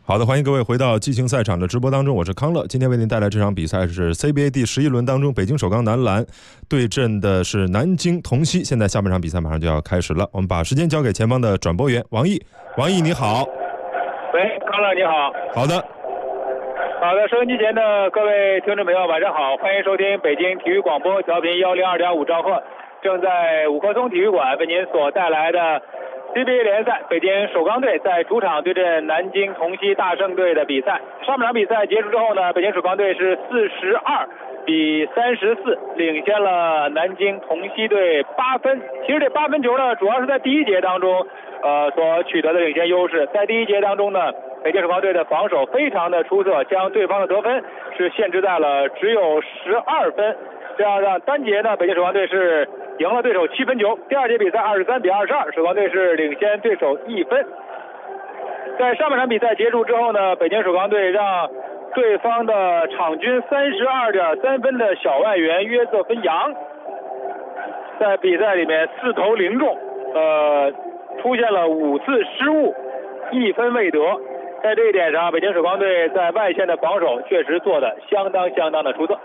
好的，欢迎各位回到激情赛场的直播当中，我是康乐。今天为您带来这场比赛是 CBA 第11轮当中，北京首钢男篮对阵的是南京同曦。现在下半场比赛马上就要开始了，我们把时间交给前方的转播员王毅。王毅你好。 喂，康乐你好。 好的。 好的，收音机前的各位听众朋友晚上好，欢迎收听北京体育广播调频102.5兆赫，正在五棵松体育馆为您所带来的CBA 联赛，北京首钢队在主场对阵南京同曦大胜队的比赛。上半场比赛结束之后呢，北京首钢队是42比34领先了南京同曦队8分。其实这8分球呢，主要是在第一节当中所取得的领先优势。在第一节当中呢，北京首钢队的防守非常的出色，将对方的得分是限制在了只有12分，这样让单节呢北京首钢队是赢了对手7分球。第二节比赛23比22，首钢队是领先对手1分。在上半场比赛结束之后呢，北京首钢队让对方的场均32.3分的小外援约瑟芬扬在比赛里面4投0中，出现了5次失误，1分未得。在这一点上，北京首钢队在外线的防守确实做得相当的出色。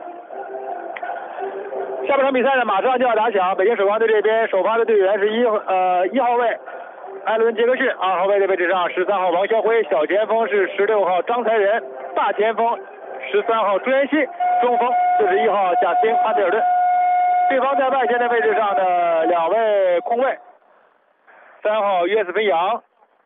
下半场比赛呢马上就要打响，北京首钢队这边首发的队员是一号位艾伦杰克逊，2号位的位置上13号王肖辉，小前锋是16号张才仁，大前锋13号朱彦西，中锋41号贾斯汀哈密尔顿。对方在外线的位置上的2位控卫，3号约瑟芬扬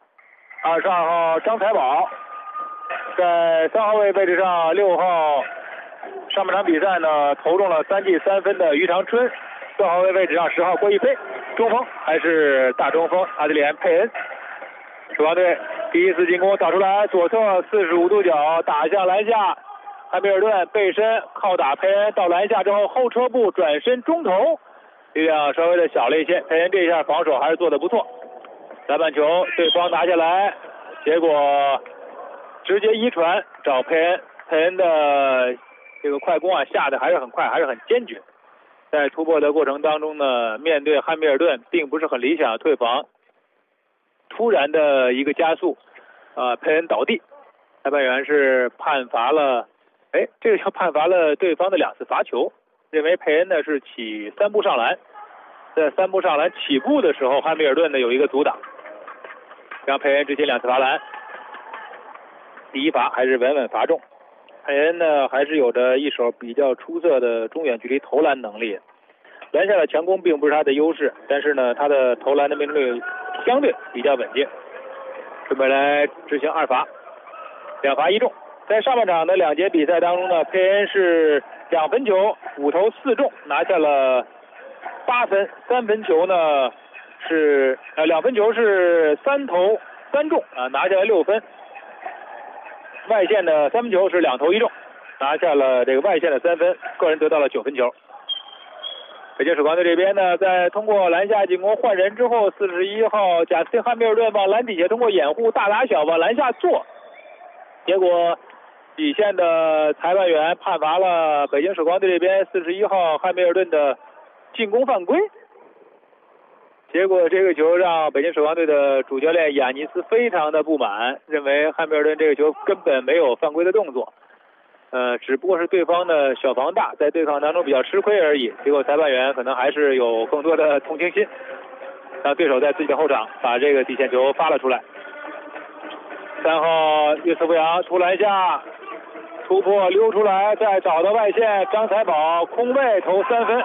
，22号张财宝，在3号位位置上6号上半场比赛呢投中了3记3分的于长春，4号位位置上10号郭一飞，中锋还是大中锋阿德里安佩恩。首钢队第一次进攻打出来，左侧45度角打向篮下，汉密尔顿背身靠打佩恩，到篮下之后后撤步转身中投，力量稍微的小了一些，佩恩这一下防守还是做得不错。篮板球对方拿下来，结果直接一传找佩恩，佩恩的这个快攻啊下的还是很快，还是很坚决。在突破的过程当中呢，面对汉密尔顿并不是很理想的退防，突然的一个加速，佩恩倒地，裁判员是判罚了，这个叫判罚了对方的2次罚球，认为佩恩呢是起3步上篮，在3步上篮起步的时候，汉密尔顿呢有一个阻挡，让佩恩执行2次罚篮，第一罚还是稳稳罚中。佩恩呢还是有着一手比较出色的中远距离投篮能力，篮下的强攻并不是他的优势，但是呢他的投篮的命中率相对比较稳健。准备来执行2罚，2罚1中。在上半场的2节比赛当中呢，佩恩是2分球5投4中，拿下了8分，3分球呢是2分球是3投3中拿下了6分。外线的3分球是2投1中，拿下了这个外线的3分，个人得到了9分球。北京首钢队这边呢，在通过篮下进攻换人之后，41号贾斯汀汉密尔顿往篮底下通过掩护大打小往篮下做，结果底线的裁判员判罚了北京首钢队这边41号汉密尔顿的进攻犯规。结果这个球让北京首钢队的主教练亚尼斯非常的不满，认为汉密尔顿这个球根本没有犯规的动作，只不过是对方的小防大，在对抗当中比较吃亏而已。结果裁判员可能还是有更多的同情心，让对手在自己的后场把这个底线球发了出来。3号约瑟夫扬突篮下突破溜出来，再找到外线张财宝空位投3分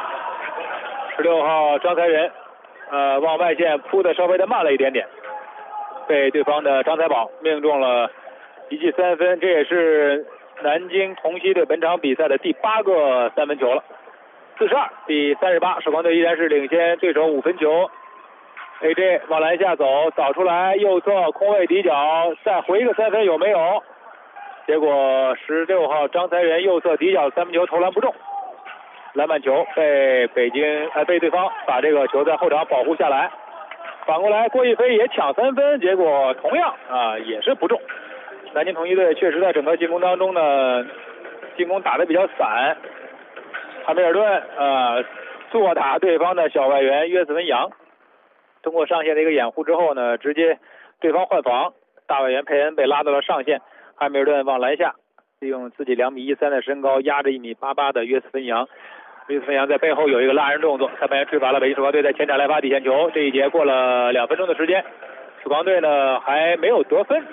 ，16号张才仁往外线扑的稍微的慢了一点点，被对方的张财宝命中了1记3分，这也是南京同曦队本场比赛的第8个3分球了。42比38，首钢队依然是领先对手5分球。AJ 往篮下走，扫出来右侧空位底角，再回一个3分有没有？结果16号张才仁右侧底角3分球投篮不中，篮板球被被对方把这个球在后场保护下来。反过来郭一飞也抢3分，结果同样也是不中。南京同曦队确实在整个进攻当中呢，进攻打得比较散。汉密尔顿坐打对方的小外援约瑟芬扬，通过上线的一个掩护之后呢，直接对方换防，大外援佩恩被拉到了上线。 汉密尔顿往篮下，利用自己2.13米的身高压着1.88米的约瑟芬扬。约瑟芬扬在背后有一个拉人动作，下半场吹罚了北京首钢队在前场来罚底线球。这一节过了2分钟的时间，首钢队呢还没有得分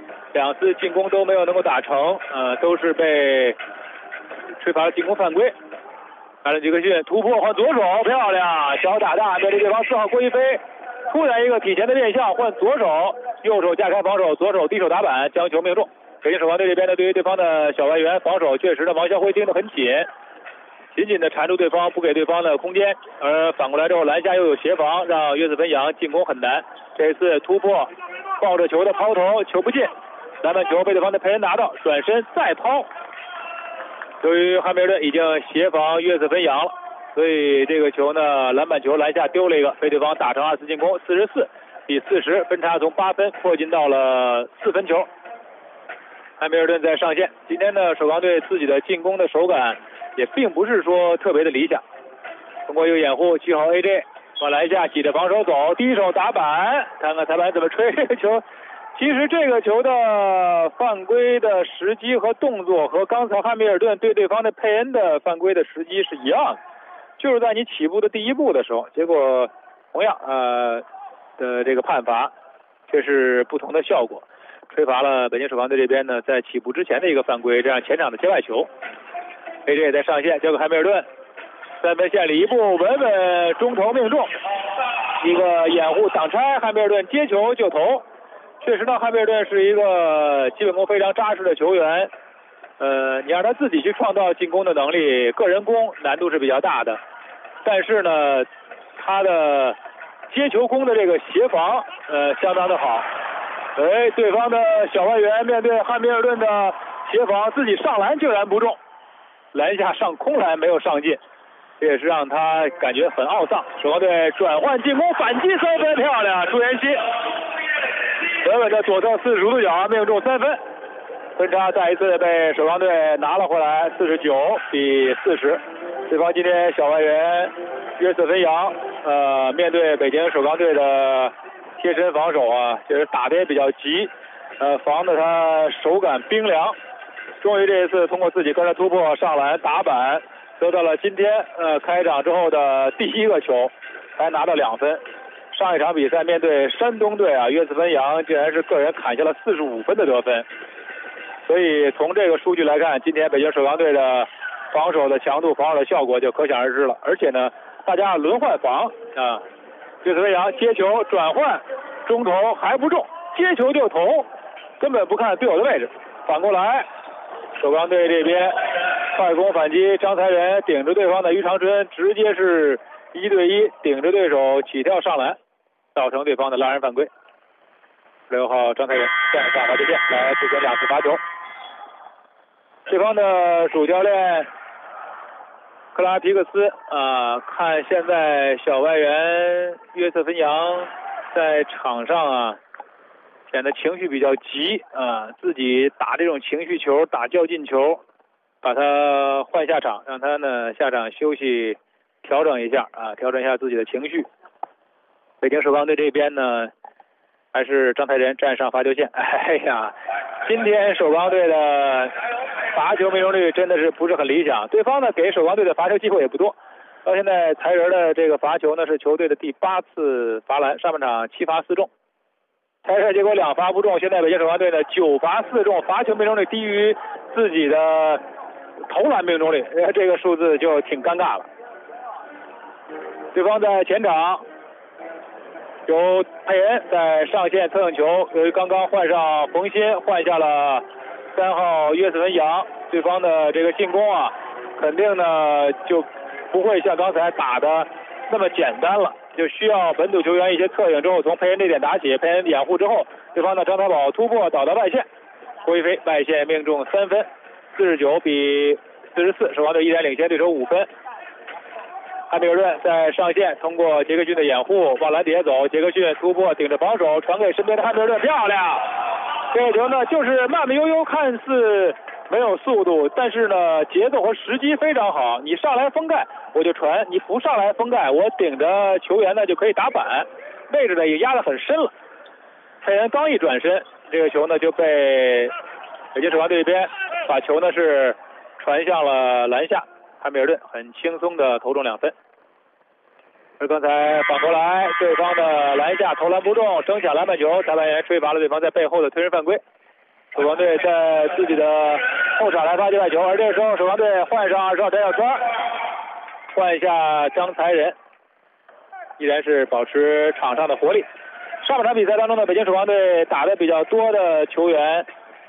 ，2次进攻都没有能够打成，都是被吹罚了进攻犯规。艾伦杰克逊突破换左手，漂亮，小打大面对对方4号郭一飞，突然一个体前的变向换左手，右手架开防守，左手低手打板将球命中。北京首钢队这边呢，对于对方的小外援防守确实的王晓辉盯得很紧，紧紧的缠住对方，不给对方的空间。而反过来之后，篮下又有协防，让约瑟芬扬进攻很难。这次突破，抱着球的抛投，球不进，篮板球被对方的佩恩拿到，转身再抛。由于汉密尔顿已经协防约瑟芬扬了，所以这个球呢，篮板球篮下丢了一个，被对方打成2次进攻，44-40，分差从8分迫近到了4分球。汉密尔顿在上线，今天呢，首钢队自己的进攻的手感也并不是说特别的理想。通过一个掩护，7号 AJ 往篮下挤着防守走，低手打板，看看裁判怎么吹这个球。其实这个球的犯规的时机和动作和刚才汉密尔顿对对方的佩恩的犯规的时机是一样的，就是在你起步的第一步的时候，结果同样的这个判罚却是不同的效果，吹罚了北京首钢队这边呢在起步之前的一个犯规，这样前场的界外球。AJ 在上线交给汉密尔顿，3分线里一步稳稳中投命中，一个掩护挡拆，汉密尔顿接球就投。确实呢，汉密尔顿是一个基本功非常扎实的球员，你让他自己去创造进攻的能力，个人攻难度是比较大的，但是呢，他的接球攻的这个协防相当的好。对方的小外援面对汉密尔顿的协防，自己上篮竟然不中，篮下上空篮没有上进，这也是让他感觉很懊丧。首钢队转换进攻，反击3分，漂亮，朱彦西稳稳的左侧45度角命中3分，分差再一次被首钢队拿了回来，49-40。对方今天小外援约瑟芬扬面对北京首钢队的贴身防守啊，就是打得也比较急，防得他手感冰凉。终于这一次通过自己个人突破上篮打板，得到了今天开场之后的第1个球，还拿到2分。上一场比赛面对山东队啊，约瑟芬扬竟然是个人砍下了45分的得分。所以从这个数据来看，今天北京首钢队的防守的强度、防守的效果就可想而知了。而且呢，大家轮换防啊，约瑟芬扬接球转换中投还不中，接球就投，根本不看队友的位置。反过来，首钢队这边快攻反击，张才仁顶着对方的于长春，直接是1对1顶着对手起跳上篮，造成对方的拉人犯规。16号张才仁站上罚球线来执行2次罚球。对方的主教练克拉皮克斯看现在小外援约瑟芬扬在场上啊显得情绪比较急自己打这种情绪球，打较劲球，把他换下场，让他呢下场休息调整一下调整一下自己的情绪。北京首钢队这边呢还是张才仁站上罚球线。哎呀，今天首钢队的罚球命中率真的是不是很理想，对方呢给首钢队的罚球机会也不多，到现在才仁的这个罚球呢是球队的第8次罚篮，上半场7罚4中，裁判结果2罚不中，现在北京首钢队呢9罚4中，罚球命中率低于自己的投篮命中率，这个数字就挺尴尬了。对方在前场由佩恩在上线策应球，由于刚刚换上冯鑫，换下了3号约瑟芬扬，对方的这个进攻肯定呢就不会像刚才打的那么简单了，就需要本土球员一些策应之后从佩恩这点打起，佩恩掩护之后，对方的张太宝突破倒到外线，郭一飞外线命中3分，49-44，首钢队依然领先对手5分。汉密尔顿在上线，通过杰克逊的掩护往篮底下走，杰克逊突破顶着防守传给身边的汉密尔顿，漂亮！这个球呢就是慢慢悠悠，看似没有速度，但是呢节奏和时机非常好，你上来封盖我就传，你不上来封盖我顶着球员呢就可以打板，位置呢也压得很深了。佩恩刚一转身，这个球呢就被北京首钢队这边把球呢是传向了篮下，汉密尔顿很轻松的投中2分。而刚才反过来，对方的篮下投篮不中，争抢篮板球，裁判员吹罚了对方在背后的推人犯规。首钢队在自己的后场来发界外球，而这个时候首钢队换上20号翟小川，换下张才仁，依然是保持场上的活力。上半场比赛当中呢，北京首钢队打的比较多的球员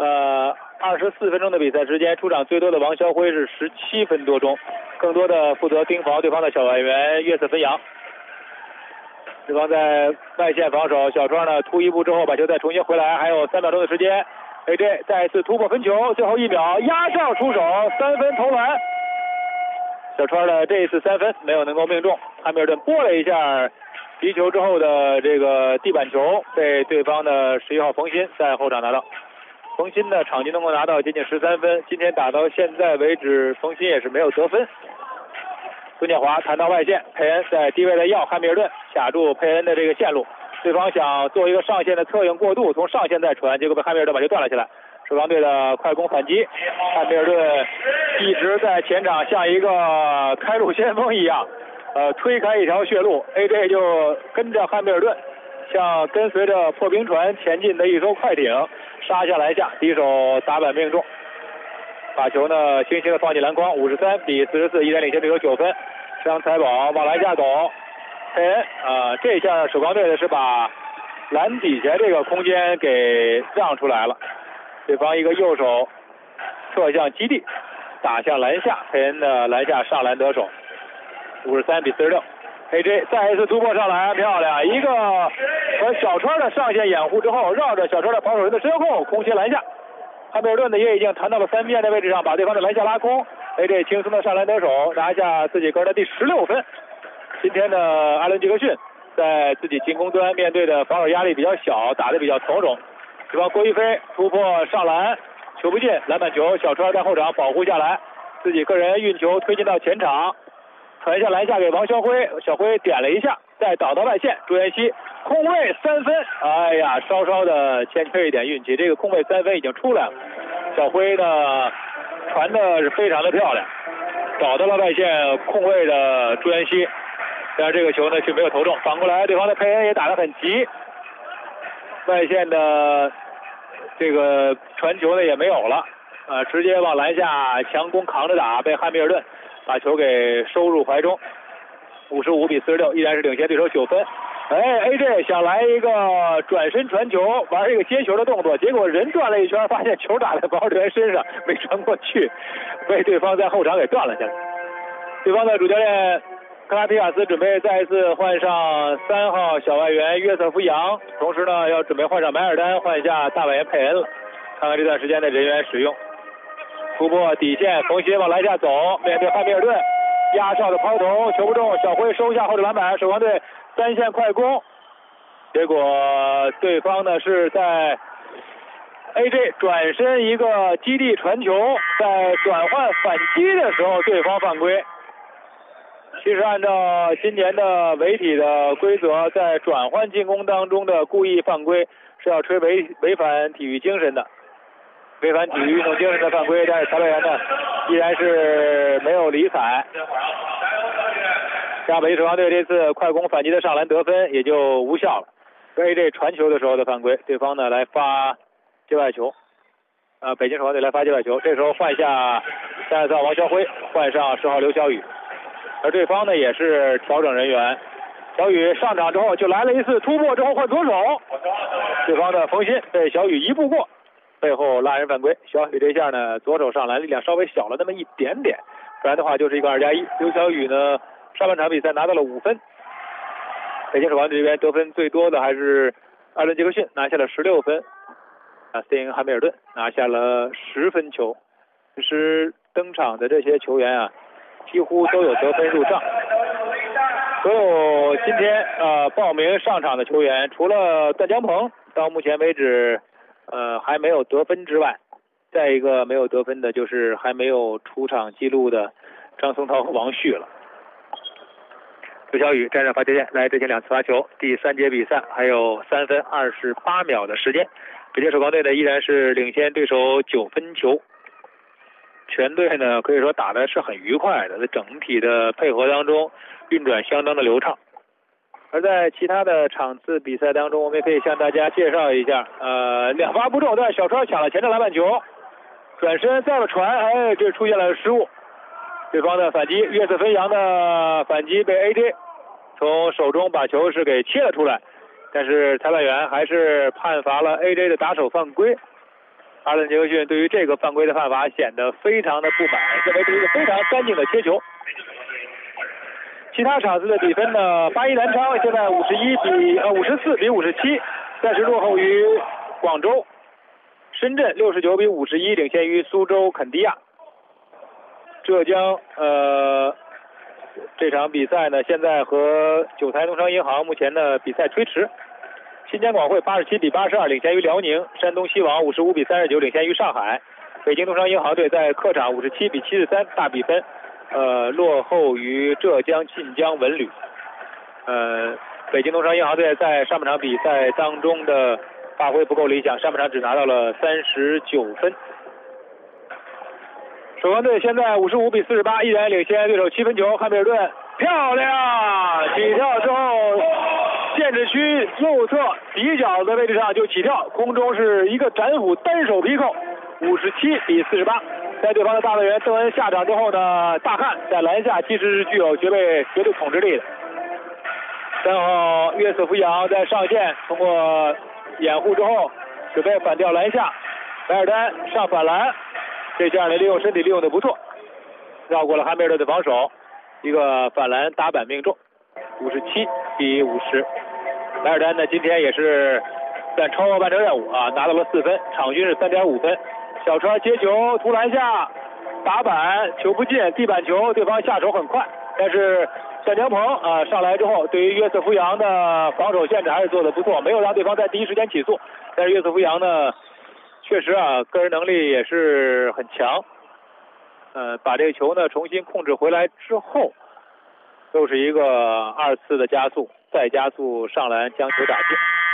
，24分钟的比赛时间，出场最多的王霄辉是17分多钟，更多的负责盯防对方的小外援约瑟芬扬。对方在外线防守，小川呢突一步之后把球再重新回来，还有3秒钟的时间。AJ 再一次突破分球，最后1秒压哨出手，3分投篮。小川的这一次3分没有能够命中，汉密尔顿拨了一下击球之后的这个地板球，被对方的11号冯鑫在后场拿到。冯鑫的场均能够拿到接近13分，今天打到现在为止，冯鑫也是没有得分。孙建华弹到外线，佩恩在低位的要汉密尔顿卡住佩恩的这个线路，对方想做一个上线的策应过渡，从上线再传，结果被汉密尔顿把球断了下来。首钢队的快攻反击，汉密尔顿一直在前场像一个开路先锋一样，推开一条血路 ，AJ 就跟着汉密尔顿，像跟随着破冰船前进的一艘快艇，杀下篮下，第一手打板命中，把球呢轻轻的放进篮筐，53比44，依然领先对手9分。张财宝往篮下走，佩恩这下首钢队的是把篮底下这个空间给让出来了，对方一个右手侧向基地打向篮下，佩恩的篮下上篮得手，53比46。AJ 再一次突破上篮，漂亮！一个和小川的上线掩护之后，绕着小川的防守人的身后空切篮下。汉密尔顿呢也已经弹到了3边的位置上，把对方的篮下拉空。AJ 轻松的上篮得手，拿下自己个人的第16分。今天的艾伦·杰克逊在自己进攻端面对的防守压力比较小，打得比较从容。对方郭一飞突破上篮，球不进，篮板球，小川在后场保护下来，自己个人运球推进到前场，传下篮下给王霄辉，小辉点了一下，再倒到外线，朱彦曦空位3分，哎呀，稍稍的欠缺一点运气，这个空位3分已经出来了。小辉呢传的是非常的漂亮，找到了外线空位的朱彦曦，但是这个球呢却没有投中。反过来，对方的佩恩也打得很急，外线的这个传球呢也没有了，直接往篮下强攻扛着打，被汉密尔顿把球给收入怀中，55比46，依然是领先对手9分。AJ 想来一个转身传球，玩一个接球的动作，结果人转了一圈，发现球打在防守员身上，没传过去，被对方在后场给断了下来。对方的主教练克拉皮亚斯准备再一次换上3号小外援约瑟夫杨，同时呢要准备换上买尔丹，换下大外援佩恩了。看看这段时间的人员使用。突破底线，冯鑫往篮下走，面对汉密尔顿压哨的抛投，球不中，小辉收下后者篮板，首钢队3线快攻，结果对方呢是在 AJ 转身一个基地传球，在转换反击的时候对方犯规。其实按照今年的违体的规则，在转换进攻当中的故意犯规是要吹违反体育精神的，违反体育运动精神的犯规，但是裁判员呢依然是没有理睬。这样北京首钢队这次快攻反击的上篮得分也就无效了。AJ 传球的时候的犯规，对方呢来发界外球，北京首钢队来发界外球，这时候换下32号王霄辉，换上10号刘晓宇，而对方呢也是调整人员。小宇上场之后就来了一次突破之后换左手，对方的冯鑫被小宇一步过，背后拉人犯规。小宇这下呢左手上篮力量稍微小了那么一点点，不然的话就是一个2+1。刘晓宇呢上半场比赛拿到了5分。北京首钢队这边得分最多的还是艾伦·杰克逊，拿下了16分。斯汀汉密尔顿拿下了10分球。其实登场的这些球员啊，几乎都有得分入账。所有今天报名上场的球员，除了段江鹏到目前为止还没有得分之外，再一个没有得分的就是还没有出场记录的张松涛和王旭了。刘晓宇站上罚球线来执行2次罚球，第3节比赛还有3分28秒的时间， 北京首钢队呢依然是领先对手9分球，全队呢可以说打的是很愉快的，在整体的配合当中运转相当的流畅。而在其他的场次比赛当中，我们也可以向大家介绍一下，两发不中，但小川抢了前场篮板球，转身再传，哎，这出现了失误，对方的反击，约瑟芬扬的反击被 AJ 从手中把球是给切了出来，但是裁判员还是判罚了 AJ 的打手犯规。阿伦杰克逊对于这个犯规的判罚显得非常的不满，认为这是一个非常干净的切球。其他场次的比分呢，81南昌现在54比57，暂时落后于广州。深圳69比51领先于苏州肯迪亚。浙江这场比赛呢，现在和九台农商银行目前的比赛推迟。新疆广汇87比82领先于辽宁，山东西网55比39领先于上海，北京农商银行队在客场57比73大比分落后于浙江晋江文旅。北京农商银行队在上半场比赛当中的发挥不够理想，上半场只拿到了39分。首钢队现在55比48依然领先对手7分球，汉密尔顿漂亮，起跳之后限制区右侧底角的位置上就起跳，空中是一个斩斧单手劈扣，57比48。在对方的大队员邓恩下场之后呢，大汉在篮下其实是具有绝对统治力的。3号约瑟夫扬在上线，通过掩护之后准备反掉篮下，白尔丹上反篮，这下呢利用身体利用的不错，绕过了汉密尔顿的防守，一个反篮打板命中，57比50。白尔丹呢今天也是在超额完成任务啊，拿到了4分，场均是3.5分。小川接球突篮下打板，球不进，地板球，对方下手很快，但是段江鹏上来之后，对于约瑟夫扬的防守限制还是做得不错，没有让对方在第一时间起速。但是约瑟夫扬呢，确实个人能力也是很强。把这个球呢重新控制回来之后，又是一个2次的加速，再加速上篮将球打进。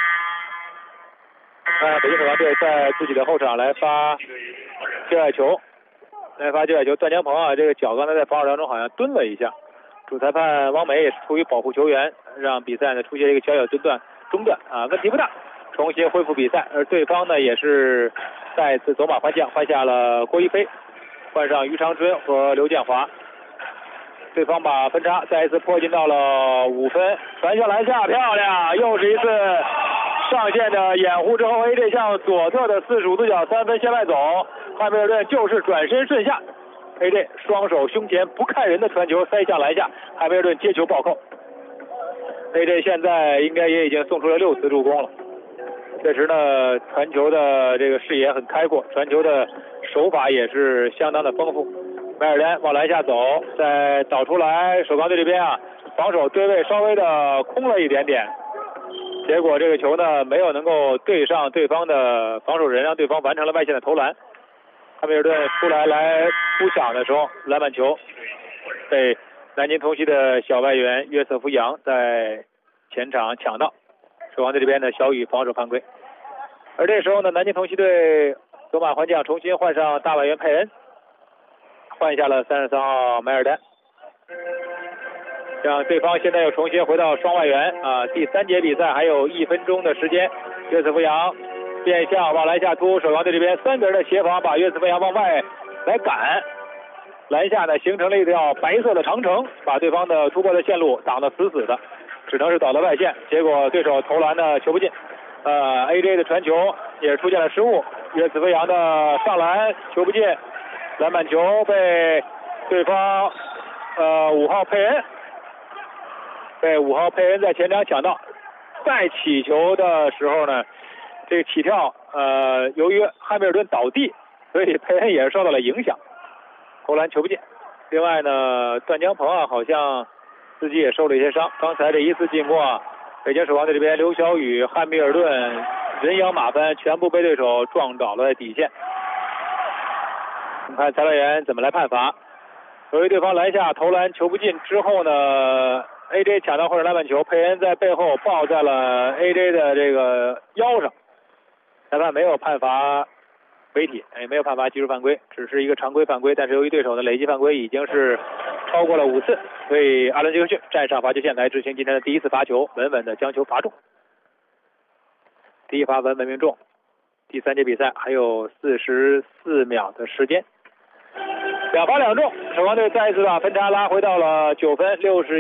北京首钢队在自己的后场来发界外球，段江鹏这个脚刚才在防守当中好像蹲了一下，主裁判汪梅也是出于保护球员，让比赛呢出现一个小小中断问题不大，重新恢复比赛。而对方呢也是再次走马换将，换下了郭一飞，换上于长春和刘建华。对方把分差再一次迫近到了5分，传下篮下漂亮，又是一次上线的掩护之后 AJ 向左侧的45度角3分线外走，汉密尔顿就是转身顺下， AJ 双手胸前不看人的传球塞向篮下，汉密尔顿接球暴扣。 AJ 现在应该也已经送出了6次助攻了，确实呢传球的这个视野很开阔，传球的手法也是相当的丰富。迈尔丹往篮下走，再导出来，首钢队这边防守对位稍微的空了一点点，结果这个球呢没有能够对上对方的防守人，让对方完成了外线的投篮。汉密尔顿出来扑抢的时候，篮板球被南京同曦的小外援约瑟夫扬在前场抢到，首钢队这边的小雨防守犯规。而这时候呢，南京同曦队走马换将，重新换上大外援佩恩，换下了33号迈尔丹，让对方现在又重新回到双外援第3节比赛还有1分钟的时间，约瑟夫扬变向往篮下突，首钢队这边3个人的协防把约瑟夫扬往外来赶，篮下呢形成了一条白色的长城，把对方的突破的线路挡得死死的，只能是倒到外线，结果对手投篮的球不进。AJ 的传球也出现了失误，约瑟夫扬的上篮球不进，篮板球被对方5号佩恩在前场抢到。再起球的时候呢，这个起跳由于汉密尔顿倒地，所以佩恩也是受到了影响，投篮球不进。另外呢，段江鹏好像自己也受了一些伤，刚才这一次进攻北京首钢队这边刘晓宇、汉密尔顿人仰马翻，全部被对手撞倒了底线。我们看裁判员怎么来判罚。由于对方篮下投篮球不进之后呢， AJ 抢到或者篮板球，佩恩在背后抱在了 AJ 的这个腰上， 裁判没有判罚违体，也没有判罚技术犯规，只是一个常规犯规。但是由于对手的累计犯规已经是超过了5次，所以阿伦杰克逊站上罚球线来执行今天的第一次罚球，稳稳的将球罚中。第一罚稳稳命中。第3节比赛还有44秒的时间，2罚2中，守望队再一次把分差拉回到了9分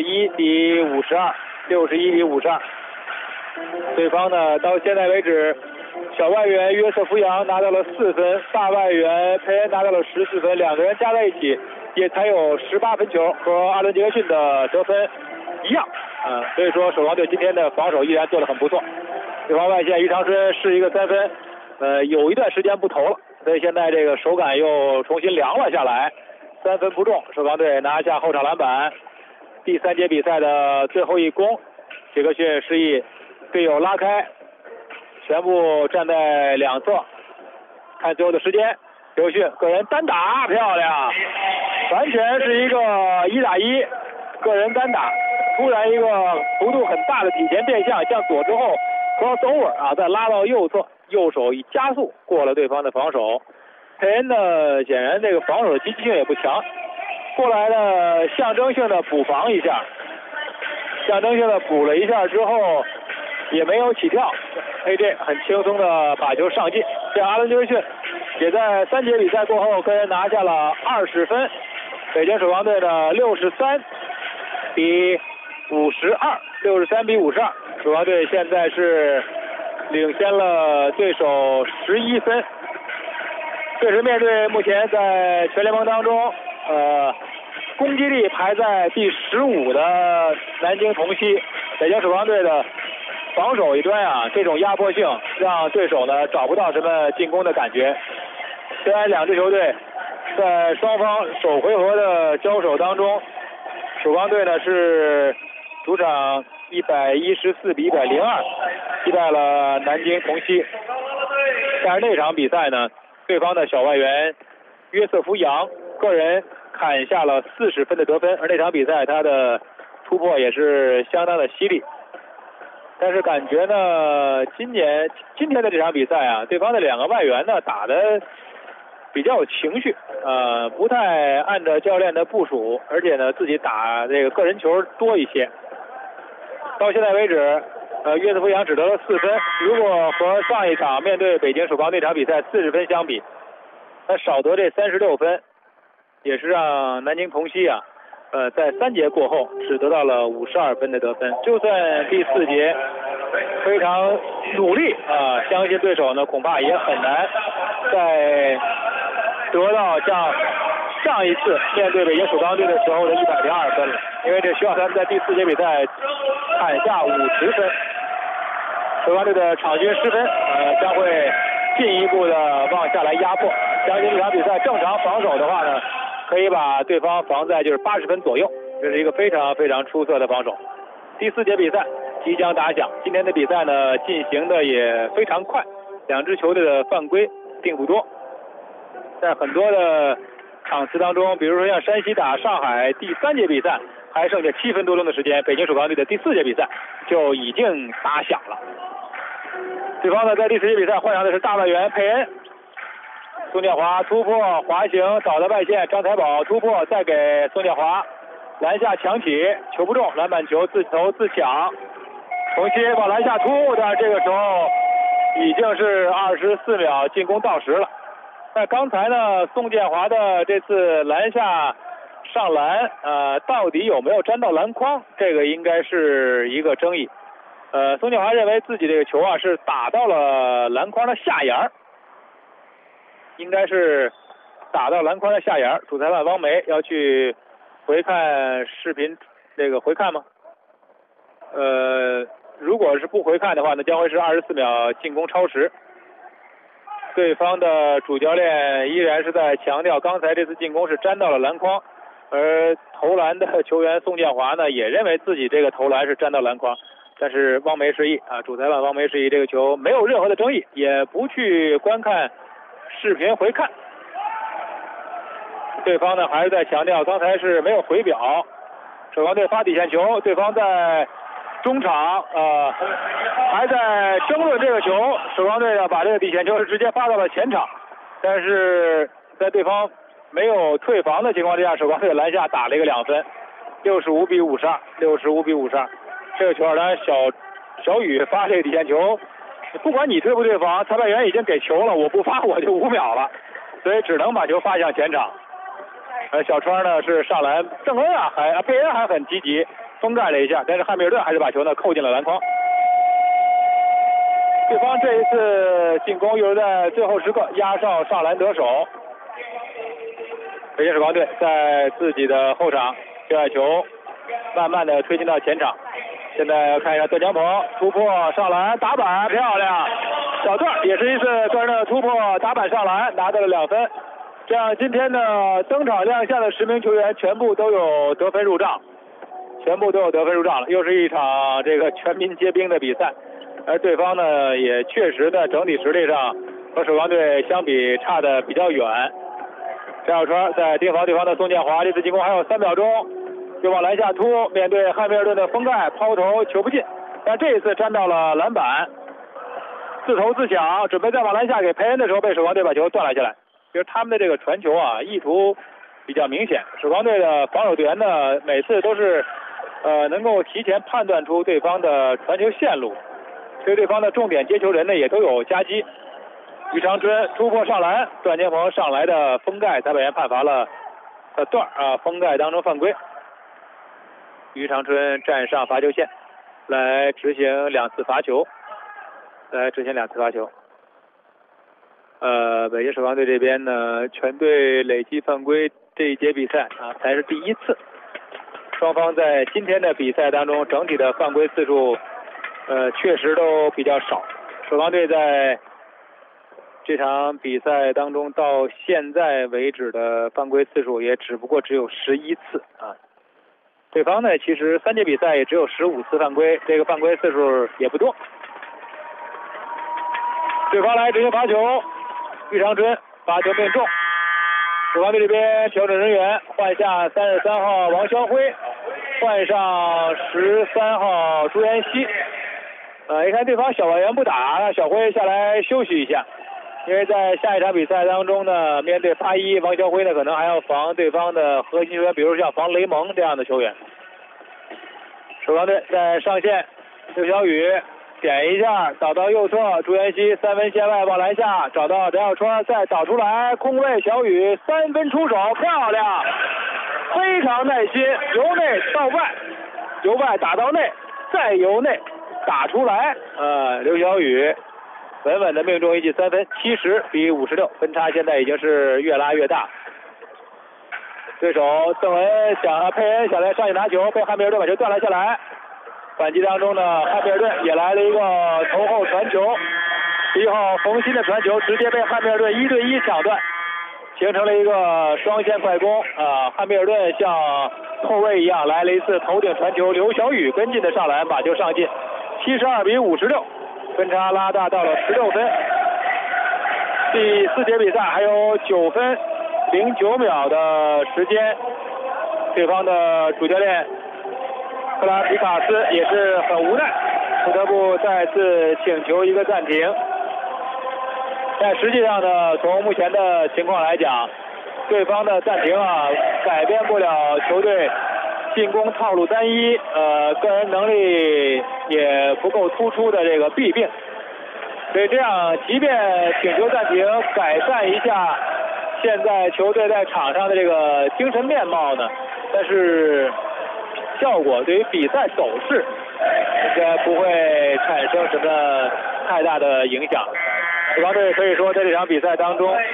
，61-52，对方呢到现在为止，小外援约瑟夫杨拿到了4分，大外援佩恩拿到了14分，两个人加在一起也才有18分球，和阿伦杰克逊的得分一样。所以说守望队今天的防守依然做得很不错。对方外线于长春是一个3分。有一段时间不投了，所以现在这个手感又重新凉了下来，3分不中，守望队拿下后场篮板。第3节比赛的最后一攻，杰克逊示意队友拉开，全部站在两侧，看最后的时间，杰克逊个人单打漂亮，完全是一个1打1个人单打，突然一个幅度很大的体前变向，向左之后 crossover 再拉到右侧。右手以加速过了对方的防守，佩恩呢显然这个防守的积极性也不强，过来呢象征性的补防一下，象征性的补了一下之后也没有起跳 ，AJ 很轻松的把球上进，这样阿伦杰克逊也在3节比赛过后个人拿下了20分，北京守望队的63-52，守望队现在是领先了对手11分，确实面对目前在全联盟当中攻击力排在第15的南京同曦，北京守望队的防守一端这种压迫性让对手呢找不到什么进攻的感觉。虽然两支球队在双方首回合的交手当中，守望队呢是主场114-102击败了南京同曦，但是那场比赛呢，对方的小外援约瑟夫杨个人砍下了40分的得分，而那场比赛他的突破也是相当的犀利。但是感觉呢，今天的这场比赛对方的两个外援呢打得比较有情绪，不太按照教练的部署，而且呢自己打这个个人球多一些。到现在为止，约瑟夫杨只得了4分。如果和上一场面对北京首钢那场比赛40分相比，他少得这36分，也是让南京同曦在3节过后只得到了52分的得分。就算第4节非常努力相信对手呢恐怕也很难再得到像上一次面对北京首钢队的时候的102分了，因为这需要他们在第4节比赛砍下50分。首钢队的场均失分将会进一步的往下来压迫。相信这场比赛正常防守的话呢，可以把对方防在就是80分左右，这是一个非常非常出色的防守。第4节比赛即将打响，今天的比赛呢进行的也非常快，两支球队的犯规并不多。在很多的场次当中，比如说像山西打上海第3节比赛还剩下7分多钟的时间，北京首钢队的第4节比赛就已经打响了。对方呢在第4节比赛换上的是大外援佩恩，宋建华突破滑行倒在外线，张财宝突破再给宋建华篮下抢起，球不中，篮板球自投自抢，同曦往篮下突，但是这个时候已经是24秒进攻到时了。那刚才呢宋建华的这次篮下上篮到底有没有沾到篮筐，这个应该是一个争议。宋建华认为自己这个球是打到了篮筐的下沿，应该是打到篮筐的下沿。主裁判汪梅要去回看视频，这个回看吗？如果是不回看的话，那将会是24秒进攻超时。对方的主教练依然是在强调刚才这次进攻是沾到了篮筐，而投篮的球员宋建华呢也认为自己这个投篮是沾到篮筐，但是汪梅示意主裁判汪梅示意这个球没有任何的争议，也不去观看视频回看。对方呢还是在强调刚才是没有回表，首钢队发底线球，对方在中场还在争论这个球，首钢队呢把这个底线球是直接发到了前场，但是在对方没有退防的情况之下，首钢队篮下打了一个2分，65比52，65比52。这个球呢，小雨发这个底线球，不管你退不退防，裁判员已经给球了，我不发我就5秒了，所以只能把球发向前场。小川呢是上篮，邓恩啊贝恩还很积极，封盖了一下，但是汉密尔顿还是把球呢扣进了篮筐。对方这一次进攻又是在最后时刻压哨上篮得手。北京首钢队在自己的后场接下球，慢慢的推进到前场。现在看一下段江鹏突破上篮打板漂亮，小段也是一次个人的突破打板上篮拿到了2分。这样今天呢登场亮相的10名球员全部都有得分入账，了，又是一场这个全民皆兵的比赛。而对方呢也确实的整体实力上和首钢队相比差的比较远。张小川在盯防对方的宋建华，这次进攻还有3秒钟，就往篮下突，面对汉密尔顿的封盖抛投球不进，但这一次沾到了篮板，自投自抢，准备再往篮下给佩恩的时候，被首钢队把球断了下来。其实他们的这个传球啊意图比较明显，首钢队的防守队员呢每次都是能够提前判断出对方的传球线路，对对方的重点接球人呢也都有夹击。于长春突破上篮，段江鹏上来的封盖，裁判员判罚了段封盖当中犯规。于长春站上罚球线，来执行2次罚球。北京首钢队这边呢，全队累计犯规这一节比赛才是第1次。双方在今天的比赛当中，整体的犯规次数确实都比较少。首钢队在这场比赛当中到现在为止的犯规次数也只有11次对方呢其实3节比赛也只有15次犯规，这个犯规次数也不多。对方来执行罚球，于长春罚球命中。首钢队这边调整人员，换下33号王霄辉，换上13号朱彦西。一看对方小外援不打，让小辉下来休息一下，因为在下一场比赛当中呢，面对81王霄辉呢，可能还要防对方的核心球员，比如像防雷蒙这样的球员。首钢队在上线，刘晓宇点一下，导到右侧，朱彦西3分线外往篮下，找到翟小川，再导出来，空位小宇3分出手，漂亮，非常耐心，由内到外，由外打到内，再由内打出来，刘晓宇稳稳的命中一记3分，70比56，分差现在已经是越拉越大。对手邓恩佩恩想来上去拿球，被汉密尔顿把球断了下来。反击当中呢，汉密尔顿也来了一个头后传球，1号冯鑫的传球直接被汉密尔顿1对1抢断，形成了一个双线快攻汉密尔顿像后卫一样来了一次头顶传球，刘晓宇跟进的上篮把球上进，72比56，分差拉大到了16分。第4节比赛还有9分09秒的时间，对方的主教练克拉皮卡斯也是很无奈，不得不再次请求一个暂停。但实际上呢，从目前的情况来讲，对方的暂停改变不了球队进攻套路单一，个人能力也不够突出的这个弊病。所以这样，即便请求暂停，改善一下现在球队在场上的这个精神面貌呢，但是效果对于比赛走势应该不会产生什么太大的影响。首钢队可以说在这场比赛当中